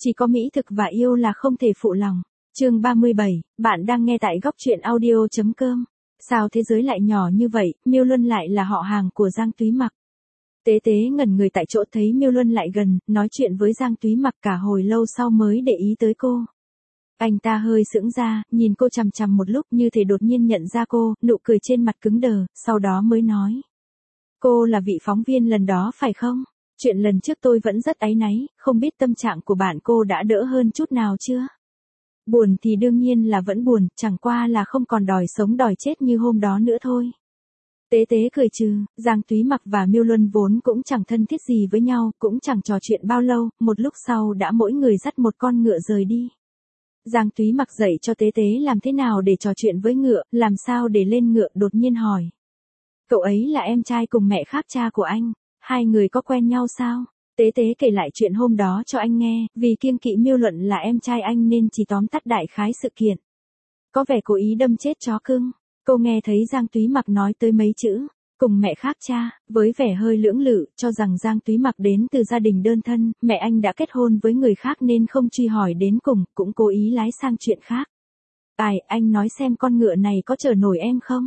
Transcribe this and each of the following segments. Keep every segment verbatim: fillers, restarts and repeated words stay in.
Chỉ có mỹ thực và yêu là không thể phụ lòng. Chương ba mươi bảy, bạn đang nghe tại góc truyện audio chấm com. Sao thế giới lại nhỏ như vậy, Miêu Luân lại là họ hàng của Giang Túy Mặc. Tế tế ngẩn người tại chỗ thấy Miêu Luân lại gần, nói chuyện với Giang Túy Mặc cả hồi lâu sau mới để ý tới cô. Anh ta hơi sững ra, nhìn cô chằm chằm một lúc như thể đột nhiên nhận ra cô, nụ cười trên mặt cứng đờ, sau đó mới nói. Cô là vị phóng viên lần đó phải không? Chuyện lần trước tôi vẫn rất áy náy, không biết tâm trạng của bạn cô đã đỡ hơn chút nào chưa? Buồn thì đương nhiên là vẫn buồn, chẳng qua là không còn đòi sống đòi chết như hôm đó nữa thôi. Tế tế cười trừ, Giang Túy Mặc và Miêu Luân vốn cũng chẳng thân thiết gì với nhau, cũng chẳng trò chuyện bao lâu, một lúc sau đã mỗi người dắt một con ngựa rời đi. Giang Túy Mặc dạy cho tế tế làm thế nào để trò chuyện với ngựa, làm sao để lên ngựa, đột nhiên hỏi. Cậu ấy là em trai cùng mẹ khác cha của anh, hai người có quen nhau sao? Tế tế kể lại chuyện hôm đó cho anh nghe, vì kiêng kỵ Miêu Luận là em trai anh nên chỉ tóm tắt đại khái sự kiện. Có vẻ cố ý đâm chết chó cưng. Cô nghe thấy Giang Túy Mặc nói tới mấy chữ, cùng mẹ khác cha, với vẻ hơi lưỡng lự, cho rằng Giang Túy Mặc đến từ gia đình đơn thân, mẹ anh đã kết hôn với người khác nên không truy hỏi đến cùng, cũng cố ý lái sang chuyện khác. Ai, anh nói xem con ngựa này có chở nổi em không?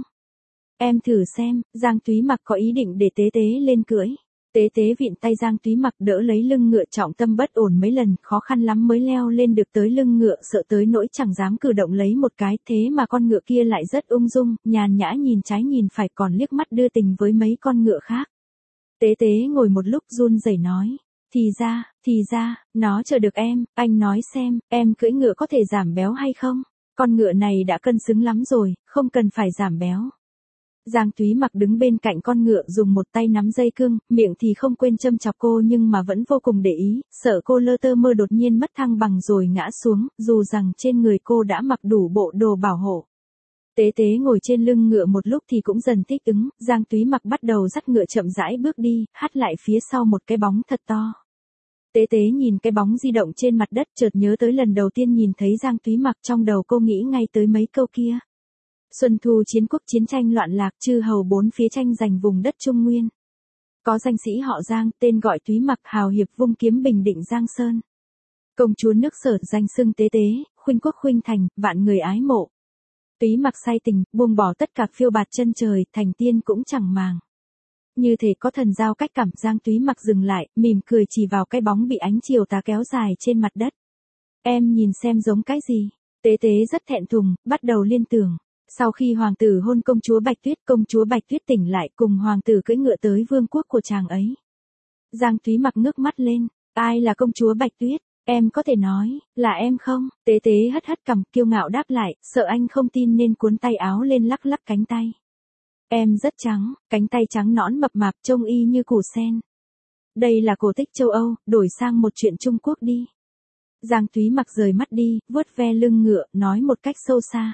Em thử xem, Giang Túy Mặc có ý định để tế tế lên cưỡi. Tế tế vịn tay Giang Túy Mặc đỡ lấy lưng ngựa, trọng tâm bất ổn mấy lần, khó khăn lắm mới leo lên được tới lưng ngựa, sợ tới nỗi chẳng dám cử động lấy một cái, thế mà con ngựa kia lại rất ung dung, nhàn nhã nhìn trái nhìn phải, còn liếc mắt đưa tình với mấy con ngựa khác. Tế tế ngồi một lúc run rẩy nói, thì ra, thì ra, nó chờ được em, anh nói xem, em cưỡi ngựa có thể giảm béo hay không? Con ngựa này đã cân xứng lắm rồi, không cần phải giảm béo. Giang Túy Mặc đứng bên cạnh con ngựa dùng một tay nắm dây cương, miệng thì không quên châm chọc cô nhưng mà vẫn vô cùng để ý, sợ cô lơ tơ mơ đột nhiên mất thăng bằng rồi ngã xuống, dù rằng trên người cô đã mặc đủ bộ đồ bảo hộ. Tế tế ngồi trên lưng ngựa một lúc thì cũng dần thích ứng, Giang Túy Mặc bắt đầu dắt ngựa chậm rãi bước đi, hắt lại phía sau một cái bóng thật to. Tế tế nhìn cái bóng di động trên mặt đất, chợt nhớ tới lần đầu tiên nhìn thấy Giang Túy Mặc, trong đầu cô nghĩ ngay tới mấy câu kia. Xuân thu chiến quốc, chiến tranh loạn lạc, chư hầu bốn phía tranh giành vùng đất Trung Nguyên. Có danh sĩ họ Giang, tên gọi Túy Mặc, hào hiệp vung kiếm bình định Giang Sơn. Công chúa nước Sở, danh xưng tế tế, khuynh quốc khuynh thành, vạn người ái mộ. Túy Mặc say tình, buông bỏ tất cả phiêu bạt chân trời, thành tiên cũng chẳng màng. Như thể có thần giao cách cảm, Giang Túy Mặc dừng lại, mỉm cười chỉ vào cái bóng bị ánh chiều tà kéo dài trên mặt đất. Em nhìn xem giống cái gì? Tế tế rất thẹn thùng, bắt đầu liên tưởng. Sau khi hoàng tử hôn công chúa Bạch Tuyết, công chúa Bạch Tuyết tỉnh lại cùng hoàng tử cưỡi ngựa tới vương quốc của chàng ấy. Giang Túy Mặc ngước mắt lên, ai là công chúa Bạch Tuyết? Em có thể nói, là em không? Tế tế hất hất cằm, kiêu ngạo đáp lại, sợ anh không tin nên cuốn tay áo lên lắc lắc cánh tay. Em rất trắng, cánh tay trắng nõn mập mạp trông y như củ sen. Đây là cổ tích châu Âu, đổi sang một chuyện Trung Quốc đi. Giang Túy Mặc rời mắt đi, vuốt ve lưng ngựa, nói một cách sâu xa.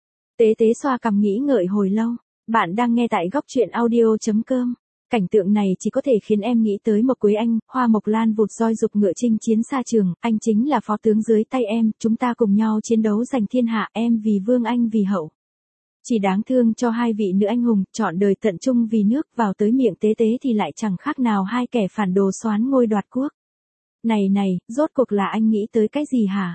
Tế tế xoa cằm nghĩ ngợi hồi lâu. Bạn đang nghe tại góc truyện audio chấm com. Cảnh tượng này chỉ có thể khiến em nghĩ tới Mộc Quế Anh, Hoa Mộc Lan vụt roi dục ngựa chinh chiến xa trường, anh chính là phó tướng dưới tay em, chúng ta cùng nhau chiến đấu giành thiên hạ, em vì vương anh vì hậu. Chỉ đáng thương cho hai vị nữ anh hùng, chọn đời tận trung vì nước, vào tới miệng tế tế thì lại chẳng khác nào hai kẻ phản đồ soán ngôi đoạt quốc. Này này, rốt cuộc là anh nghĩ tới cái gì hả?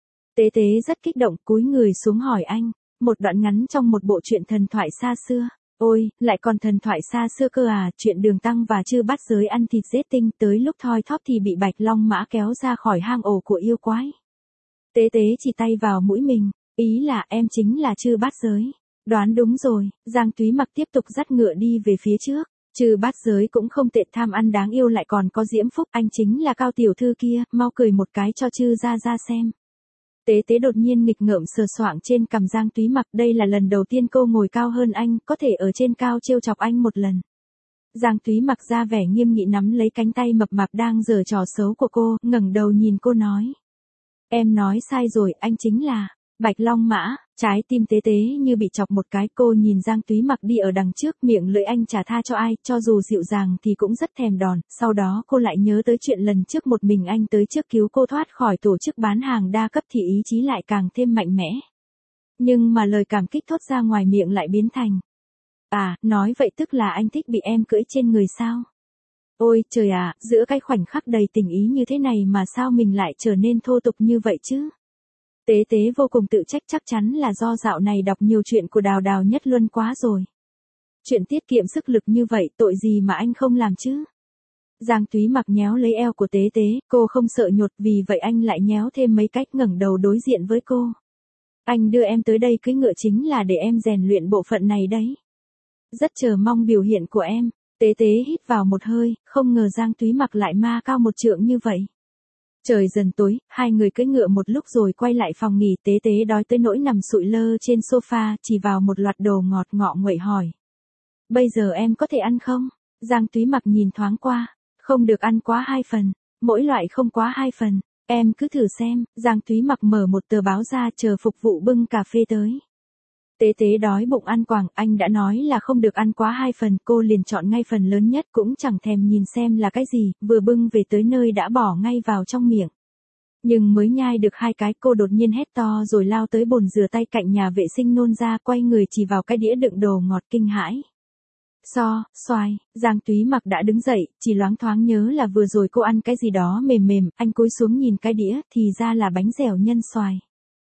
Tế tế rất kích động, cúi người xuống hỏi anh. Một đoạn ngắn trong một bộ truyện thần thoại xa xưa. Ôi, lại còn thần thoại xa xưa cơ à, chuyện Đường Tăng và Chư Bát Giới ăn thịt giết tinh, tới lúc thoi thóp thì bị Bạch Long Mã kéo ra khỏi hang ổ của yêu quái. Tế tế chỉ tay vào mũi mình, ý là em chính là Chư Bát Giới. Đoán đúng rồi, Giang Túy Mặc tiếp tục dắt ngựa đi về phía trước. Chư Bát Giới cũng không tệ, tham ăn đáng yêu lại còn có diễm phúc, anh chính là Cao tiểu thư kia, mau cười một cái cho Chư ra ra xem. Tế tế đột nhiên nghịch ngợm sờ soạng trên cằm Giang Túy Mặc, đây là lần đầu tiên cô ngồi cao hơn anh, có thể ở trên cao trêu chọc anh một lần. Giang Túy Mặc ra vẻ nghiêm nghị nắm lấy cánh tay mập mạp đang giở trò xấu của cô, ngẩng đầu nhìn cô nói. Em nói sai rồi, anh chính là Bạch Long Mã. Trái tim tế tế như bị chọc một cái, cô nhìn Giang Túy Mặc đi ở đằng trước, miệng lưỡi anh chả tha cho ai, cho dù dịu dàng thì cũng rất thèm đòn, sau đó cô lại nhớ tới chuyện lần trước một mình anh tới trước cứu cô thoát khỏi tổ chức bán hàng đa cấp thì ý chí lại càng thêm mạnh mẽ. Nhưng mà lời cảm kích thốt ra ngoài miệng lại biến thành. À, nói vậy tức là anh thích bị em cưỡi trên người sao? Ôi trời ạ, giữa cái khoảnh khắc đầy tình ý như thế này mà sao mình lại trở nên thô tục như vậy chứ? Tế tế vô cùng tự trách, chắc chắn là do dạo này đọc nhiều chuyện của Đào Đào Nhất Luân quá rồi. Chuyện tiết kiệm sức lực như vậy tội gì mà anh không làm chứ? Giang Túy Mặc nhéo lấy eo của Tế Tế, cô không sợ nhột, vì vậy anh lại nhéo thêm mấy cách ngẩng đầu đối diện với cô. Anh đưa em tới đây cưỡi ngựa chính là để em rèn luyện bộ phận này đấy. Rất chờ mong biểu hiện của em. Tế Tế hít vào một hơi, không ngờ Giang Túy Mặc lại ma cao một trượng như vậy. Trời dần tối, hai người cưỡi ngựa một lúc rồi quay lại phòng nghỉ. Tế Tế đói tới nỗi nằm sụi lơ trên sofa, chỉ vào một loạt đồ ngọt ngọ nguậy hỏi. Bây giờ em có thể ăn không? Giang Túy Mặc nhìn thoáng qua. Không được ăn quá hai phần, mỗi loại không quá hai phần, em cứ thử xem. Giang Túy Mặc mở một tờ báo ra chờ phục vụ bưng cà phê tới. Tế Tế đói bụng ăn quảng, anh đã nói là không được ăn quá hai phần, cô liền chọn ngay phần lớn nhất, cũng chẳng thèm nhìn xem là cái gì, vừa bưng về tới nơi đã bỏ ngay vào trong miệng. Nhưng mới nhai được hai cái, cô đột nhiên hét to rồi lao tới bồn rửa tay cạnh nhà vệ sinh nôn ra, quay người chỉ vào cái đĩa đựng đồ ngọt kinh hãi. So, xoài, Giang Túy Mặc đã đứng dậy, chỉ loáng thoáng nhớ là vừa rồi cô ăn cái gì đó mềm mềm, anh cúi xuống nhìn cái đĩa, thì ra là bánh dẻo nhân xoài.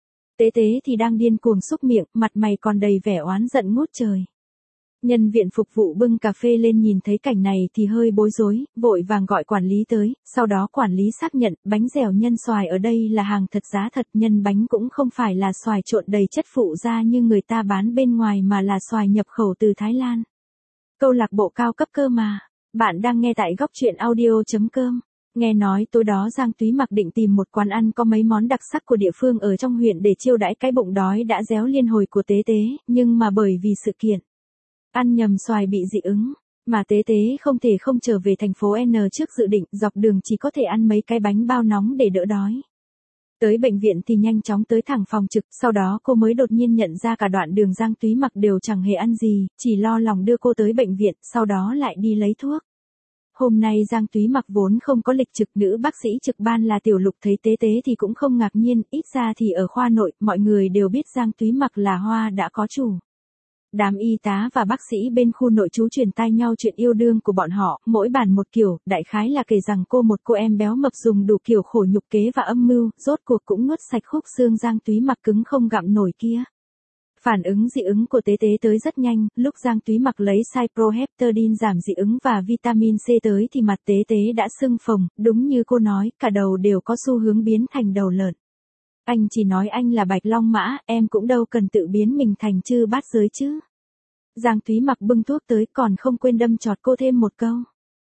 Tế Tế thì đang điên cuồng xúc miệng, mặt mày còn đầy vẻ oán giận ngút trời. Nhân viên phục vụ bưng cà phê lên nhìn thấy cảnh này thì hơi bối rối, vội vàng gọi quản lý tới, sau đó quản lý xác nhận, bánh dẻo nhân xoài ở đây là hàng thật giá thật, nhân bánh cũng không phải là xoài trộn đầy chất phụ ra như người ta bán bên ngoài mà là xoài nhập khẩu từ Thái Lan. Câu lạc bộ cao cấp cơ mà. Bạn đang nghe tại góc truyện audio.com. Nghe nói tối đó Giang Túy Mặc định tìm một quán ăn có mấy món đặc sắc của địa phương ở trong huyện để chiêu đãi cái bụng đói đã réo liên hồi của Tế Tế, nhưng mà bởi vì sự kiện ăn nhầm xoài bị dị ứng, mà Tế Tế không thể không trở về thành phố N trước dự định, dọc đường chỉ có thể ăn mấy cái bánh bao nóng để đỡ đói. Tới bệnh viện thì nhanh chóng tới thẳng phòng trực, sau đó cô mới đột nhiên nhận ra cả đoạn đường Giang Túy Mặc đều chẳng hề ăn gì, chỉ lo lòng đưa cô tới bệnh viện, sau đó lại đi lấy thuốc. Hôm nay Giang Túy Mặc vốn không có lịch trực, nữ bác sĩ trực ban là Tiểu Lục thấy Tế Tế thì cũng không ngạc nhiên, ít ra thì ở khoa nội, mọi người đều biết Giang Túy Mặc là hoa đã có chủ. Đám y tá và bác sĩ bên khu nội trú truyền tai nhau chuyện yêu đương của bọn họ, mỗi bàn một kiểu, đại khái là kể rằng cô một cô em béo mập dùng đủ kiểu khổ nhục kế và âm mưu, rốt cuộc cũng nuốt sạch khúc xương Giang Túy Mặc cứng không gặm nổi kia. Phản ứng dị ứng của Tế Tế tới rất nhanh, lúc Giang Túy Mặc lấy cyproheptadine giảm dị ứng và vitamin C tới thì mặt Tế Tế đã sưng phồng, đúng như cô nói, cả đầu đều có xu hướng biến thành đầu lợn. Anh chỉ nói anh là Bạch Long Mã, em cũng đâu cần tự biến mình thành chư bát giới chứ. Giang Túy Mặc bưng thuốc tới còn không quên đâm chọt cô thêm một câu.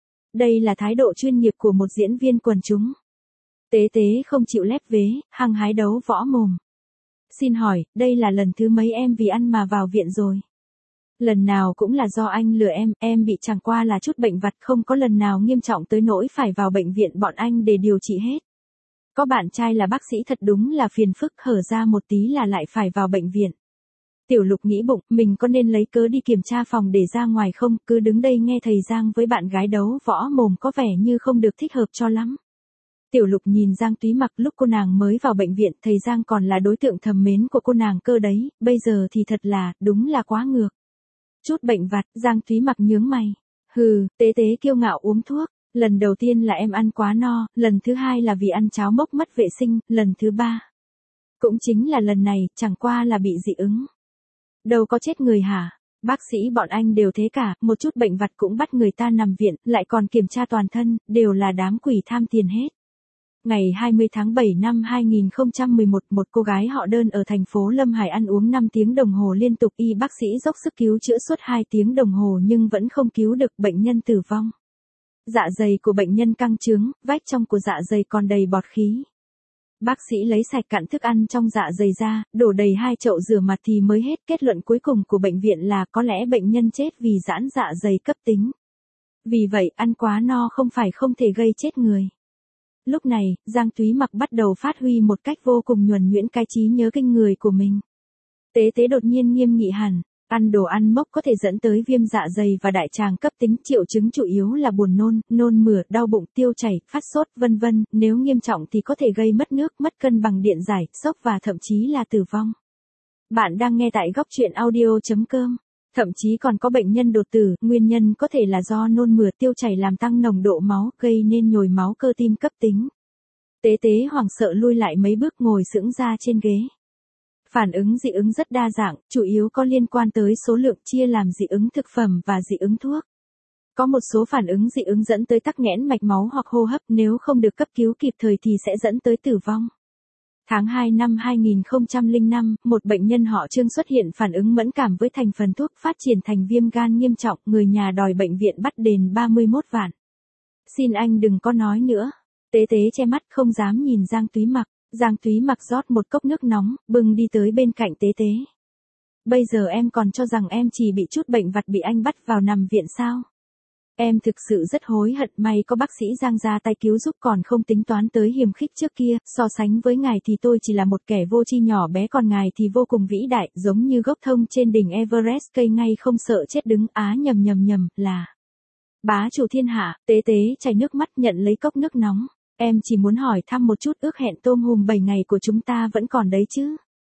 Đây là thái độ chuyên nghiệp của một diễn viên quần chúng. Tế Tế không chịu lép vế, hăng hái đấu võ mồm. Xin hỏi, đây là lần thứ mấy em vì ăn mà vào viện rồi? Lần nào cũng là do anh lừa em, em bị chẳng qua là chút bệnh vặt, không có lần nào nghiêm trọng tới nỗi phải vào bệnh viện bọn anh để điều trị hết. Có bạn trai là bác sĩ thật đúng là phiền phức, hở ra một tí là lại phải vào bệnh viện. Tiểu Lục nghĩ bụng, mình có nên lấy cớ đi kiểm tra phòng để ra ngoài không, cứ đứng đây nghe thầy Giang với bạn gái đấu võ mồm có vẻ như không được thích hợp cho lắm. Tiểu Lục nhìn Giang Túy Mặc lúc cô nàng mới vào bệnh viện, thầy Giang còn là đối tượng thầm mến của cô nàng cơ đấy, bây giờ thì thật là, đúng là quá ngược. Chút bệnh vặt, Giang Túy Mặc nhướng mày. Hừ, Tế Tế kiêu ngạo uống thuốc. Lần đầu tiên là em ăn quá no, lần thứ hai là vì ăn cháo mốc mất vệ sinh, lần thứ ba. Cũng chính là lần này, chẳng qua là bị dị ứng. Đâu có chết người hả? Bác sĩ bọn anh đều thế cả, một chút bệnh vặt cũng bắt người ta nằm viện, lại còn kiểm tra toàn thân, đều là đám quỷ tham tiền hết. Ngày hai mươi tháng bảy năm hai nghìn không trăm mười một, một cô gái họ Đơn ở thành phố Lâm Hải ăn uống năm tiếng đồng hồ liên tục, y bác sĩ dốc sức cứu chữa suốt hai tiếng đồng hồ nhưng vẫn không cứu được, bệnh nhân tử vong. Dạ dày của bệnh nhân căng trướng, vách trong của dạ dày còn đầy bọt khí. Bác sĩ lấy sạch cặn thức ăn trong dạ dày ra, đổ đầy hai chậu rửa mặt thì mới hết. Kết luận cuối cùng của bệnh viện là có lẽ bệnh nhân chết vì giãn dạ dày cấp tính. Vì vậy, ăn quá no không phải không thể gây chết người. Lúc này, Giang Túy Mặc bắt đầu phát huy một cách vô cùng nhuần nhuyễn cái trí nhớ kinh người của mình. Tế Tế đột nhiên nghiêm nghị hẳn. Ăn đồ ăn mốc có thể dẫn tới viêm dạ dày và đại tràng cấp tính, triệu chứng chủ yếu là buồn nôn, nôn mửa, đau bụng, tiêu chảy, phát sốt, vân vân, nếu nghiêm trọng thì có thể gây mất nước, mất cân bằng điện giải, sốc và thậm chí là tử vong. Bạn đang nghe tại góc truyện audio chấm com. Thậm chí còn có bệnh nhân đột tử, nguyên nhân có thể là do nôn mửa tiêu chảy làm tăng nồng độ máu, gây nên nhồi máu cơ tim cấp tính. Tế tế hoảng sợ lui lại mấy bước ngồi sững ra trên ghế. Phản ứng dị ứng rất đa dạng, chủ yếu có liên quan tới số lượng, chia làm dị ứng thực phẩm và dị ứng thuốc. Có một số phản ứng dị ứng dẫn tới tắc nghẽn mạch máu hoặc hô hấp, nếu không được cấp cứu kịp thời thì sẽ dẫn tới tử vong. Tháng hai năm hai nghìn không trăm lẻ năm, một bệnh nhân họ Trương xuất hiện phản ứng mẫn cảm với thành phần thuốc, phát triển thành viêm gan nghiêm trọng, người nhà đòi bệnh viện bắt đền ba mươi mốt vạn. Xin anh đừng có nói nữa. Tế tế che mắt không dám nhìn Giang Túy Mặc. Giang Túy Mặc rót một cốc nước nóng, bưng đi tới bên cạnh tế tế. Bây giờ em còn cho rằng em chỉ bị chút bệnh vặt bị anh bắt vào nằm viện sao? Em thực sự rất hối hận, may có bác sĩ Giang ra tay cứu giúp, còn không tính toán tới hiềm khích trước kia, so sánh với ngài thì tôi chỉ là một kẻ vô tri nhỏ bé, còn ngài thì vô cùng vĩ đại, giống như gốc thông trên đỉnh Everest, cây ngay không sợ chết đứng. Á nhầm nhầm nhầm, là bá chủ thiên hạ. Tế tế chảy nước mắt nhận lấy cốc nước nóng. Em chỉ muốn hỏi thăm một chút, ước hẹn tôm hùm bảy ngày của chúng ta vẫn còn đấy chứ?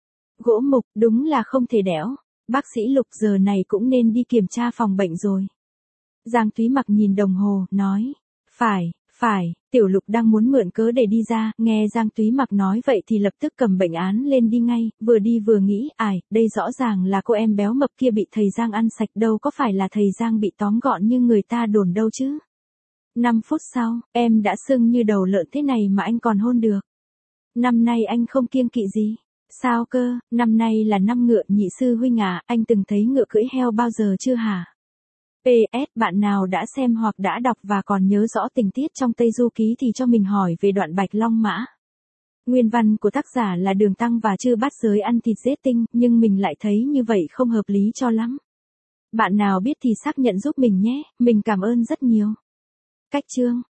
Gỗ mục, đúng là không thể đẽo. Bác sĩ Lục giờ này cũng nên đi kiểm tra phòng bệnh rồi. Giang Túy Mặc nhìn đồng hồ, nói. Phải, phải, Tiểu Lục đang muốn mượn cớ để đi ra, nghe Giang Túy Mặc nói vậy thì lập tức cầm bệnh án lên đi ngay, vừa đi vừa nghĩ, ải, đây rõ ràng là cô em béo mập kia bị thầy Giang ăn sạch, đâu có phải là thầy Giang bị tóm gọn như người ta đồn đâu chứ. Năm phút sau, em đã sưng như đầu lợn thế này mà anh còn hôn được. Năm nay anh không kiêng kỵ gì. Sao cơ, năm nay là năm ngựa, nhị sư huynh à, anh từng thấy ngựa cưỡi heo bao giờ chưa hả? pê ét, bạn nào đã xem hoặc đã đọc và còn nhớ rõ tình tiết trong Tây Du Ký thì cho mình hỏi về đoạn Bạch Long Mã. Nguyên văn của tác giả là Đường Tăng và Chư Bát Giới ăn thịt giết tinh, nhưng mình lại thấy như vậy không hợp lý cho lắm. Bạn nào biết thì xác nhận giúp mình nhé, mình cảm ơn rất nhiều. Cách chương